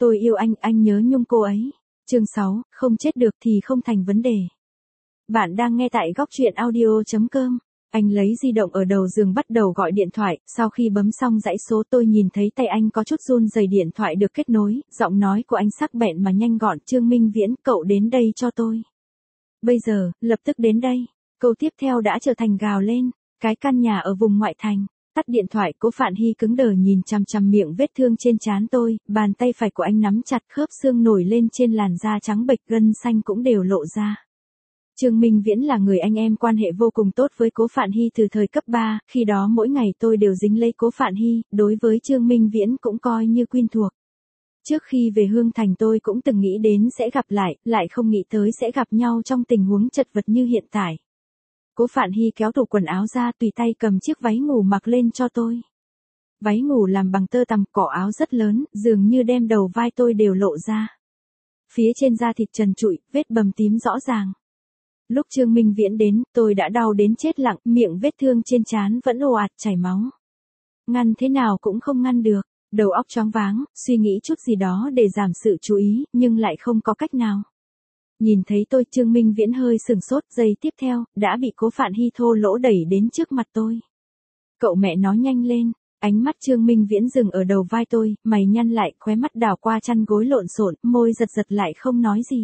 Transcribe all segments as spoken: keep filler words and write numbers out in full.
Tôi yêu anh, anh nhớ nhung cô ấy. Chương sáu, không chết được thì không thành vấn đề. Bạn đang nghe tại góc truyện audio chấm com. Anh lấy di động ở đầu giường bắt đầu gọi điện thoại, sau khi bấm xong dãy số tôi nhìn thấy tay anh có chút run rẩy, điện thoại được kết nối, giọng nói của anh sắc bén mà nhanh gọn, Trương Minh Viễn, cậu đến đây cho tôi. Bây giờ, lập tức đến đây. Câu tiếp theo đã trở thành gào lên, cái căn nhà ở vùng ngoại thành. Tắt điện thoại, Cố Phạn Hy cứng đờ nhìn chằm chằm miệng vết thương trên trán tôi, bàn tay phải của anh nắm chặt, khớp xương nổi lên trên làn da trắng bệch, gân xanh cũng đều lộ ra. Trương Minh Viễn là người anh em quan hệ vô cùng tốt với Cố Phạn Hy từ thời cấp ba, khi đó mỗi ngày tôi đều dính lấy Cố Phạn Hy, đối với Trương Minh Viễn cũng coi như quen thuộc. Trước khi về Hương Thành tôi cũng từng nghĩ đến sẽ gặp lại, lại không nghĩ tới sẽ gặp nhau trong tình huống chật vật như hiện tại. Cố Phạn Hy kéo tủ quần áo ra, tùy tay cầm chiếc váy ngủ mặc lên cho tôi. Váy ngủ làm bằng tơ tằm, cổ áo rất lớn, dường như đem đầu vai tôi đều lộ ra. Phía trên da thịt trần trụi, vết bầm tím rõ ràng. Lúc Trương Minh Viễn đến, tôi đã đau đến chết lặng, miệng vết thương trên trán vẫn ồ ạt chảy máu. Ngăn thế nào cũng không ngăn được, đầu óc choáng váng, suy nghĩ chút gì đó để giảm sự chú ý, nhưng lại không có cách nào. Nhìn thấy tôi, Trương Minh Viễn hơi sừng sốt, giây tiếp theo, đã bị Cố Phạn Hy thô lỗ đẩy đến trước mặt tôi. Cậu mẹ nói nhanh lên, ánh mắt Trương Minh Viễn dừng ở đầu vai tôi, mày nhăn lại, khóe mắt đảo qua chăn gối lộn xộn, môi giật giật lại không nói gì.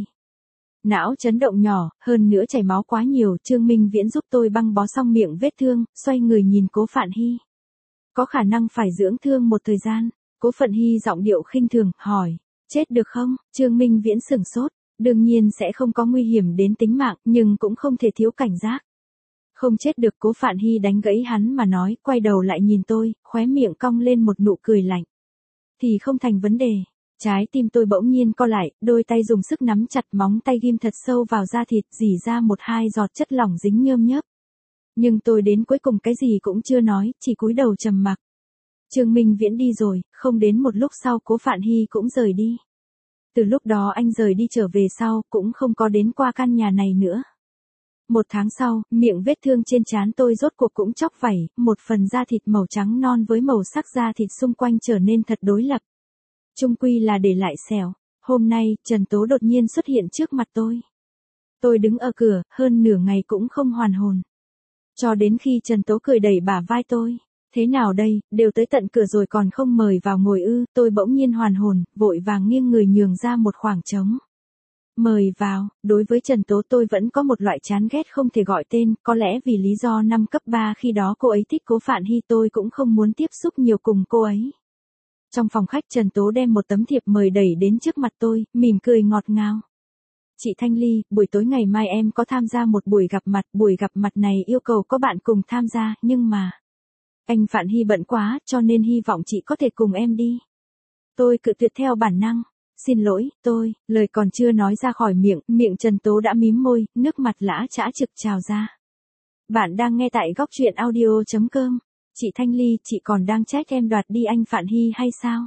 Não chấn động nhỏ, hơn nữa chảy máu quá nhiều, Trương Minh Viễn giúp tôi băng bó xong miệng vết thương, xoay người nhìn Cố Phạn Hy. Có khả năng phải dưỡng thương một thời gian. Cố Phạn Hy giọng điệu khinh thường, hỏi, chết được không? Trương Minh Viễn sửng sốt. Đương nhiên sẽ không có nguy hiểm đến tính mạng, nhưng cũng không thể thiếu cảnh giác. Không chết được, Cố Phạn Hy đánh gãy hắn mà nói, quay đầu lại nhìn tôi, khóe miệng cong lên một nụ cười lạnh. Thì không thành vấn đề. Trái tim tôi bỗng nhiên co lại, đôi tay dùng sức nắm chặt, móng tay ghim thật sâu vào da thịt, rỉ ra một hai giọt chất lỏng dính nhơm nhớp. Nhưng tôi đến cuối cùng cái gì cũng chưa nói, chỉ cúi đầu trầm mặc. Trương Minh Viễn đi rồi, không đến một lúc sau Cố Phạn Hy cũng rời đi. Từ lúc đó anh rời đi trở về sau, cũng không có đến qua căn nhà này nữa. Một tháng sau, miệng vết thương trên trán tôi rốt cuộc cũng chóc vảy, một phần da thịt màu trắng non với màu sắc da thịt xung quanh trở nên thật đối lập. Chung quy là để lại sẹo. Hôm nay, Trần Tố đột nhiên xuất hiện trước mặt tôi. Tôi đứng ở cửa, hơn nửa ngày cũng không hoàn hồn. Cho đến khi Trần Tố cười đẩy bả vai tôi. Thế nào đây, đều tới tận cửa rồi còn không mời vào ngồi ư? Tôi bỗng nhiên hoàn hồn, vội vàng nghiêng người nhường ra một khoảng trống. Mời vào, đối với Trần Tố tôi vẫn có một loại chán ghét không thể gọi tên, có lẽ vì lý do năm cấp ba khi đó cô ấy thích Cố Phạn Hy, tôi cũng không muốn tiếp xúc nhiều cùng cô ấy. Trong phòng khách, Trần Tố đem một tấm thiệp mời đẩy đến trước mặt tôi, mỉm cười ngọt ngào. Chị Thanh Ly, buổi tối ngày mai em có tham gia một buổi gặp mặt, buổi gặp mặt này yêu cầu có bạn cùng tham gia, nhưng mà anh Phạn Hy bận quá, cho nên hy vọng chị có thể cùng em đi. Tôi cự tuyệt theo bản năng. Xin lỗi, tôi, lời còn chưa nói ra khỏi miệng, miệng Trần Tố đã mím môi, nước mặt lã chã trực trào ra. Bạn đang nghe tại góc truyện audio chấm com. Chị Thanh Ly, chị còn đang trách em đoạt đi anh Phạn Hy hay sao?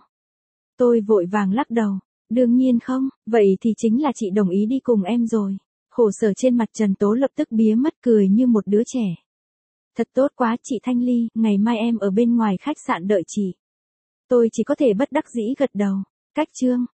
Tôi vội vàng lắc đầu. Đương nhiên không, vậy thì chính là chị đồng ý đi cùng em rồi. Khổ sở trên mặt Trần Tố lập tức bía mất, cười như một đứa trẻ. Thật tốt quá chị Thanh Ly, ngày mai em ở bên ngoài khách sạn đợi chị. Tôi chỉ có thể bất đắc dĩ gật đầu. Cách chương.